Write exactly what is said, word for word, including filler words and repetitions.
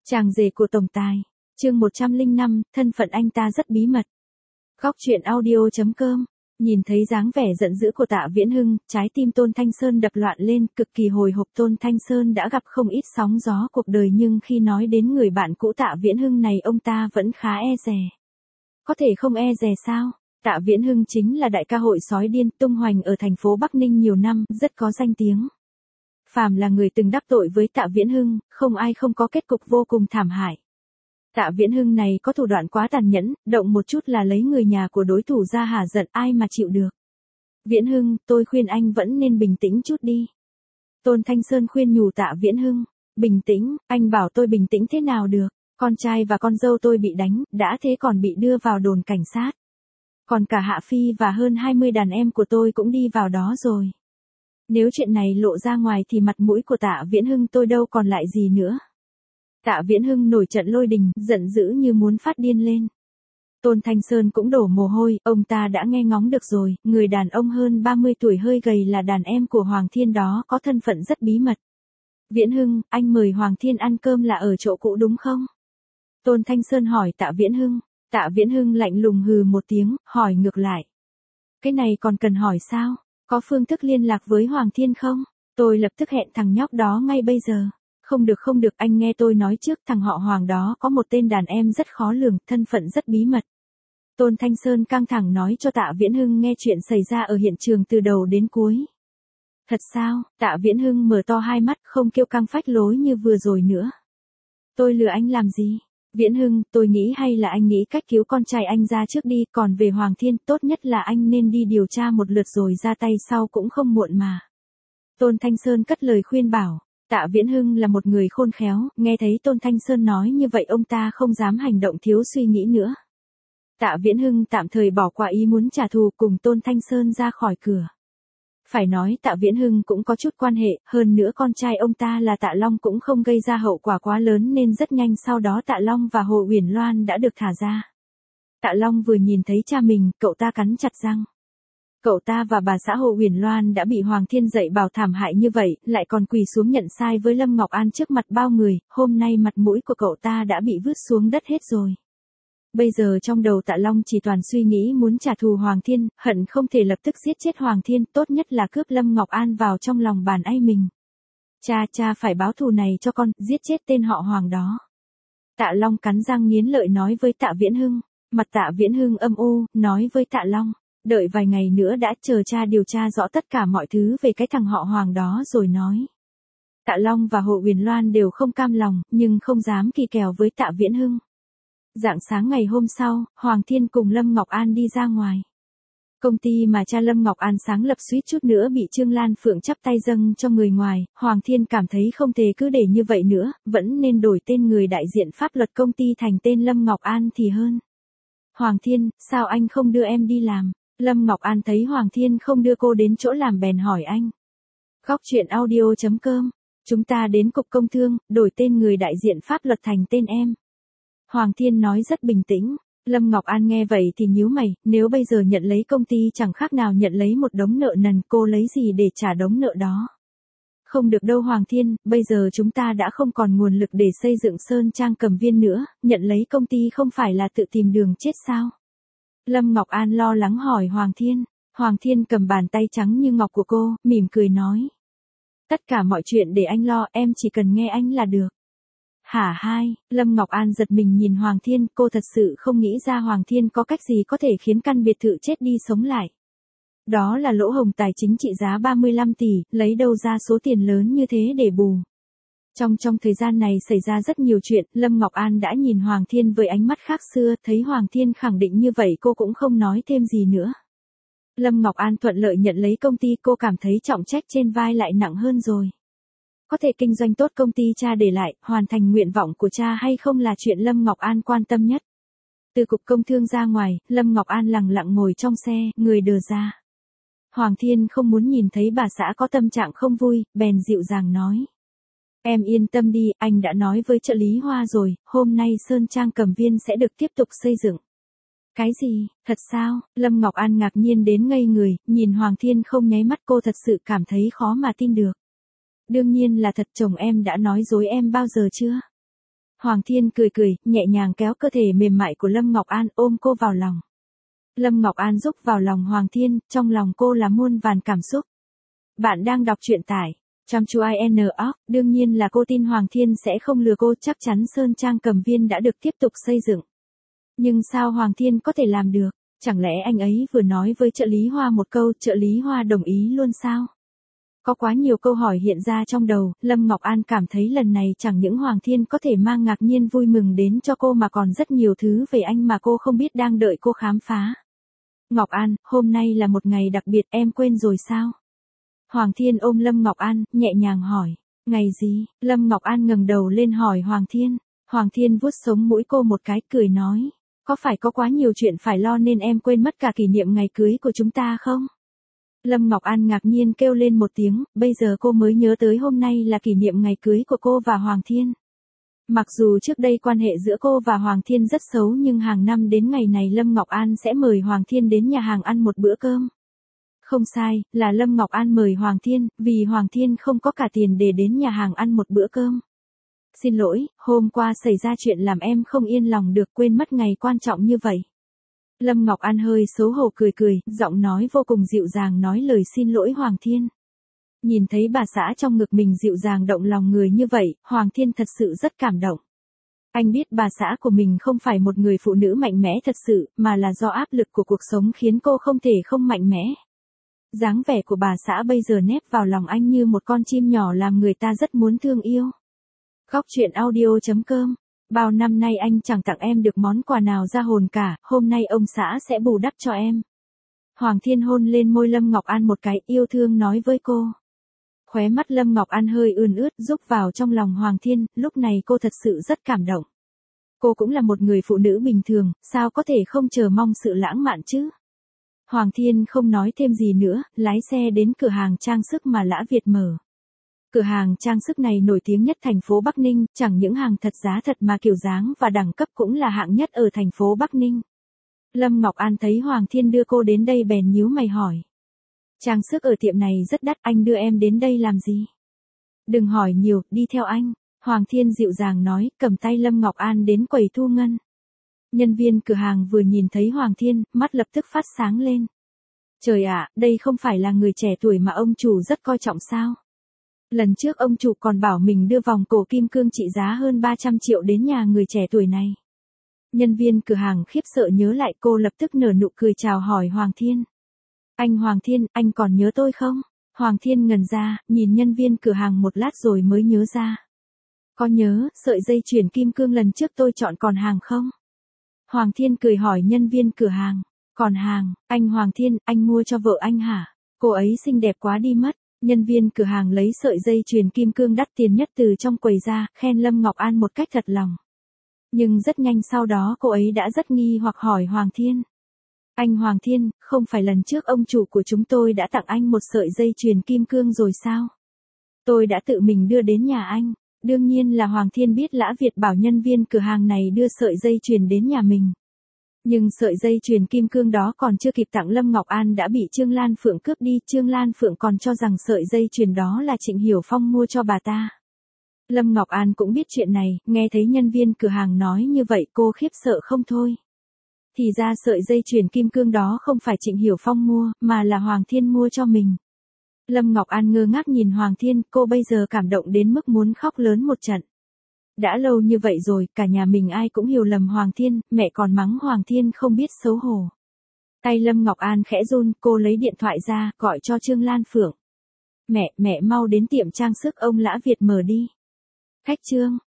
Chàng rể của tổng tài. Chương một trăm lẻ năm, thân phận anh ta rất bí mật. Góc truyện audio chấm com. Nhìn thấy dáng vẻ giận dữ của Tạ Viễn Hưng, trái tim Tôn Thanh Sơn đập loạn lên, cực kỳ hồi hộp. Tôn Thanh Sơn đã gặp không ít sóng gió cuộc đời, nhưng khi nói đến người bạn cũ Tạ Viễn Hưng này, ông ta vẫn khá e dè. Có thể không e dè sao? Tạ Viễn Hưng chính là đại ca hội sói điên tung hoành ở thành phố Bắc Ninh nhiều năm, rất có danh tiếng. Phàm là người từng đắc tội với Tạ Viễn Hưng, không ai không có kết cục vô cùng thảm hại. Tạ Viễn Hưng này có thủ đoạn quá tàn nhẫn, động một chút là lấy người nhà của đối thủ ra hả giận, ai mà chịu được. Viễn Hưng, tôi khuyên anh vẫn nên bình tĩnh chút đi. Tôn Thanh Sơn khuyên nhủ Tạ Viễn Hưng. Bình tĩnh, anh bảo tôi bình tĩnh thế nào được, con trai và con dâu tôi bị đánh, đã thế còn bị đưa vào đồn cảnh sát. Còn cả Hạ Phi và hơn hai mươi đàn em của tôi cũng đi vào đó rồi. Nếu chuyện này lộ ra ngoài thì mặt mũi của Tạ Viễn Hưng tôi đâu còn lại gì nữa. Tạ Viễn Hưng nổi trận lôi đình, giận dữ như muốn phát điên lên. Tôn Thanh Sơn cũng đổ mồ hôi, ông ta đã nghe ngóng được rồi, người đàn ông hơn ba mươi tuổi hơi gầy là đàn em của Hoàng Thiên đó có thân phận rất bí mật. Viễn Hưng, anh mời Hoàng Thiên ăn cơm là ở chỗ cũ đúng không? Tôn Thanh Sơn hỏi Tạ Viễn Hưng. Tạ Viễn Hưng lạnh lùng hừ một tiếng, hỏi ngược lại. Cái này còn cần hỏi sao? Có phương thức liên lạc với Hoàng Thiên không? Tôi lập tức hẹn thằng nhóc đó ngay bây giờ. Không được không được, anh nghe tôi nói trước, thằng họ Hoàng đó có một tên đàn em rất khó lường, thân phận rất bí mật. Tôn Thanh Sơn căng thẳng nói cho Tạ Viễn Hưng nghe chuyện xảy ra ở hiện trường từ đầu đến cuối. Thật sao? Tạ Viễn Hưng mở to hai mắt, không kêu căng phách lối như vừa rồi nữa. Tôi lừa anh làm gì? Viễn Hưng, tôi nghĩ hay là anh nghĩ cách cứu con trai anh ra trước đi, còn về Hoàng Thiên, tốt nhất là anh nên đi điều tra một lượt rồi ra tay sau cũng không muộn mà. Tôn Thanh Sơn cất lời khuyên bảo. Tạ Viễn Hưng là một người khôn khéo, nghe thấy Tôn Thanh Sơn nói như vậy ông ta không dám hành động thiếu suy nghĩ nữa. Tạ Viễn Hưng tạm thời bỏ qua ý muốn trả thù, cùng Tôn Thanh Sơn ra khỏi cửa. Phải nói Tạ Viễn Hưng cũng có chút quan hệ, hơn nữa con trai ông ta là Tạ Long cũng không gây ra hậu quả quá lớn nên rất nhanh sau đó Tạ Long và Hồ Uyển Loan đã được thả ra. Tạ Long vừa nhìn thấy cha mình, cậu ta cắn chặt răng. Cậu ta và bà xã Hồ Uyển Loan đã bị Hoàng Thiên dạy bảo thảm hại như vậy, lại còn quỳ xuống nhận sai với Lâm Ngọc An trước mặt bao người, hôm nay mặt mũi của cậu ta đã bị vứt xuống đất hết rồi. Bây giờ trong đầu Tạ Long chỉ toàn suy nghĩ muốn trả thù Hoàng Thiên, hận không thể lập tức giết chết Hoàng Thiên, tốt nhất là cướp Lâm Ngọc An vào trong lòng bàn tay mình. Cha cha phải báo thù này cho con, giết chết tên họ Hoàng đó. Tạ Long cắn răng nghiến lợi nói với Tạ Viễn Hưng. Mặt Tạ Viễn Hưng âm u, nói với Tạ Long. Đợi vài ngày nữa đã, chờ cha điều tra rõ tất cả mọi thứ về cái thằng họ Hoàng đó rồi nói. Tạ Long và Hồ Uyển Loan đều không cam lòng, nhưng không dám kỳ kèo với Tạ Viễn Hưng. Rạng sáng ngày hôm sau, Hoàng Thiên cùng Lâm Ngọc An đi ra ngoài. Công ty mà cha Lâm Ngọc An sáng lập suýt chút nữa bị Trương Lan Phượng chắp tay dâng cho người ngoài, Hoàng Thiên cảm thấy không thể cứ để như vậy nữa, vẫn nên đổi tên người đại diện pháp luật công ty thành tên Lâm Ngọc An thì hơn. Hoàng Thiên, sao anh không đưa em đi làm? Lâm Ngọc An thấy Hoàng Thiên không đưa cô đến chỗ làm bèn hỏi anh. Góc truyện audio chấm com. Chúng ta đến cục công thương, đổi tên người đại diện pháp luật thành tên em. Hoàng Thiên nói rất bình tĩnh. Lâm Ngọc An nghe vậy thì nhíu mày, nếu bây giờ nhận lấy công ty chẳng khác nào nhận lấy một đống nợ nần, cô lấy gì để trả đống nợ đó? Không được đâu Hoàng Thiên, bây giờ chúng ta đã không còn nguồn lực để xây dựng Sơn Trang Cẩm Viên nữa, nhận lấy công ty không phải là tự tìm đường chết sao? Lâm Ngọc An lo lắng hỏi Hoàng Thiên. Hoàng Thiên cầm bàn tay trắng như ngọc của cô, mỉm cười nói. Tất cả mọi chuyện để anh lo, em chỉ cần nghe anh là được. Hả hai, Lâm Ngọc An giật mình nhìn Hoàng Thiên, cô thật sự không nghĩ ra Hoàng Thiên có cách gì có thể khiến căn biệt thự chết đi sống lại. Đó là lỗ hổng tài chính trị giá ba mươi lăm tỷ, lấy đâu ra số tiền lớn như thế để bù. Trong trong thời gian này xảy ra rất nhiều chuyện, Lâm Ngọc An đã nhìn Hoàng Thiên với ánh mắt khác xưa, thấy Hoàng Thiên khẳng định như vậy cô cũng không nói thêm gì nữa. Lâm Ngọc An thuận lợi nhận lấy công ty, cô cảm thấy trọng trách trên vai lại nặng hơn rồi. Có thể kinh doanh tốt công ty cha để lại, hoàn thành nguyện vọng của cha hay không là chuyện Lâm Ngọc An quan tâm nhất. Từ cục công thương ra ngoài, Lâm Ngọc An lặng lặng ngồi trong xe, người đờ ra. Hoàng Thiên không muốn nhìn thấy bà xã có tâm trạng không vui, bèn dịu dàng nói. Em yên tâm đi, anh đã nói với trợ lý Hoa rồi, hôm nay Sơn Trang Cẩm Viên sẽ được tiếp tục xây dựng. Cái gì, thật sao? Lâm Ngọc An ngạc nhiên đến ngây người, nhìn Hoàng Thiên không nháy mắt, cô thật sự cảm thấy khó mà tin được. Đương nhiên là thật, chồng em đã nói dối em bao giờ chưa? Hoàng Thiên cười cười, nhẹ nhàng kéo cơ thể mềm mại của Lâm Ngọc An ôm cô vào lòng. Lâm Ngọc An rúc vào lòng Hoàng Thiên, trong lòng cô là muôn vàn cảm xúc. Bạn đang đọc truyện tải chăm chú i en o, đương nhiên là cô tin Hoàng Thiên sẽ không lừa cô, chắc chắn Sơn Trang Cầm Viên đã được tiếp tục xây dựng. Nhưng sao Hoàng Thiên có thể làm được? Chẳng lẽ anh ấy vừa nói với trợ lý Hoa một câu, trợ lý Hoa đồng ý luôn sao? Có quá nhiều câu hỏi hiện ra trong đầu, Lâm Ngọc An cảm thấy lần này chẳng những Hoàng Thiên có thể mang ngạc nhiên vui mừng đến cho cô mà còn rất nhiều thứ về anh mà cô không biết đang đợi cô khám phá. Ngọc An, hôm nay là một ngày đặc biệt, em quên rồi sao? Hoàng Thiên ôm Lâm Ngọc An, nhẹ nhàng hỏi. Ngày gì? Lâm Ngọc An ngẩng đầu lên hỏi Hoàng Thiên. Hoàng Thiên vuốt sống mũi cô một cái, cười nói. Có phải có quá nhiều chuyện phải lo nên em quên mất cả kỷ niệm ngày cưới của chúng ta không? Lâm Ngọc An ngạc nhiên kêu lên một tiếng, bây giờ cô mới nhớ tới hôm nay là kỷ niệm ngày cưới của cô và Hoàng Thiên. Mặc dù trước đây quan hệ giữa cô và Hoàng Thiên rất xấu nhưng hàng năm đến ngày này Lâm Ngọc An sẽ mời Hoàng Thiên đến nhà hàng ăn một bữa cơm. Không sai, là Lâm Ngọc An mời Hoàng Thiên, vì Hoàng Thiên không có cả tiền để đến nhà hàng ăn một bữa cơm. Xin lỗi, hôm qua xảy ra chuyện làm em không yên lòng được, quên mất ngày quan trọng như vậy. Lâm Ngọc An hơi xấu hổ cười cười, giọng nói vô cùng dịu dàng nói lời xin lỗi Hoàng Thiên. Nhìn thấy bà xã trong ngực mình dịu dàng động lòng người như vậy, Hoàng Thiên thật sự rất cảm động. Anh biết bà xã của mình không phải một người phụ nữ mạnh mẽ thật sự, mà là do áp lực của cuộc sống khiến cô không thể không mạnh mẽ. Dáng vẻ của bà xã bây giờ nép vào lòng anh như một con chim nhỏ làm người ta rất muốn thương yêu. Góc truyện audio chấm com. Bao năm nay anh chẳng tặng em được món quà nào ra hồn cả, hôm nay ông xã sẽ bù đắp cho em. Hoàng Thiên hôn lên môi Lâm Ngọc An một cái, yêu thương nói với cô. Khóe mắt Lâm Ngọc An hơi ươn ướt, rúc vào trong lòng Hoàng Thiên, lúc này cô thật sự rất cảm động. Cô cũng là một người phụ nữ bình thường, sao có thể không chờ mong sự lãng mạn chứ? Hoàng Thiên không nói thêm gì nữa, lái xe đến cửa hàng trang sức mà Lã Việt mở. Cửa hàng trang sức này nổi tiếng nhất thành phố Bắc Ninh, chẳng những hàng thật giá thật mà kiểu dáng và đẳng cấp cũng là hạng nhất ở thành phố Bắc Ninh. Lâm Ngọc An thấy Hoàng Thiên đưa cô đến đây bèn nhíu mày hỏi. Trang sức ở tiệm này rất đắt, anh đưa em đến đây làm gì? Đừng hỏi nhiều, đi theo anh. Hoàng Thiên dịu dàng nói, cầm tay Lâm Ngọc An đến quầy thu ngân. Nhân viên cửa hàng vừa nhìn thấy Hoàng Thiên, mắt lập tức phát sáng lên. Trời ạ, đây không phải là người trẻ tuổi mà ông chủ rất coi trọng sao? Lần trước ông chủ còn bảo mình đưa vòng cổ kim cương trị giá hơn ba trăm triệu đến nhà người trẻ tuổi này. Nhân viên cửa hàng khiếp sợ nhớ lại, cô lập tức nở nụ cười chào hỏi Hoàng Thiên. Anh Hoàng Thiên, anh còn nhớ tôi không? Hoàng Thiên ngẩn ra, nhìn nhân viên cửa hàng một lát rồi mới nhớ ra. Có nhớ, sợi dây chuyền kim cương lần trước tôi chọn còn hàng không? Hoàng Thiên cười hỏi nhân viên cửa hàng. Còn hàng, anh Hoàng Thiên, anh mua cho vợ anh hả? Cô ấy xinh đẹp quá đi mất. Nhân viên cửa hàng lấy sợi dây chuyền kim cương đắt tiền nhất từ trong quầy ra, khen Lâm Ngọc An một cách thật lòng. Nhưng rất nhanh sau đó cô ấy đã rất nghi hoặc hỏi Hoàng Thiên. Anh Hoàng Thiên, không phải lần trước ông chủ của chúng tôi đã tặng anh một sợi dây chuyền kim cương rồi sao? Tôi đã tự mình đưa đến nhà anh. Đương nhiên là Hoàng Thiên biết Lã Việt bảo nhân viên cửa hàng này đưa sợi dây chuyền đến nhà mình. Nhưng sợi dây chuyền kim cương đó còn chưa kịp tặng Lâm Ngọc An đã bị Trương Lan Phượng cướp đi. Trương Lan Phượng còn cho rằng sợi dây chuyền đó là Trịnh Hiểu Phong mua cho bà ta. Lâm Ngọc An cũng biết chuyện này, nghe thấy nhân viên cửa hàng nói như vậy cô khiếp sợ không thôi. Thì ra sợi dây chuyền kim cương đó không phải Trịnh Hiểu Phong mua, mà là Hoàng Thiên mua cho mình. Lâm Ngọc An ngơ ngác nhìn Hoàng Thiên, cô bây giờ cảm động đến mức muốn khóc lớn một trận. Đã lâu như vậy rồi, cả nhà mình ai cũng hiểu lầm Hoàng Thiên, mẹ còn mắng Hoàng Thiên không biết xấu hổ. Tay Lâm Ngọc An khẽ run, cô lấy điện thoại ra, gọi cho Trương Lan Phượng. Mẹ, mẹ mau đến tiệm trang sức ông Lã Việt mở đi. Khách Trương,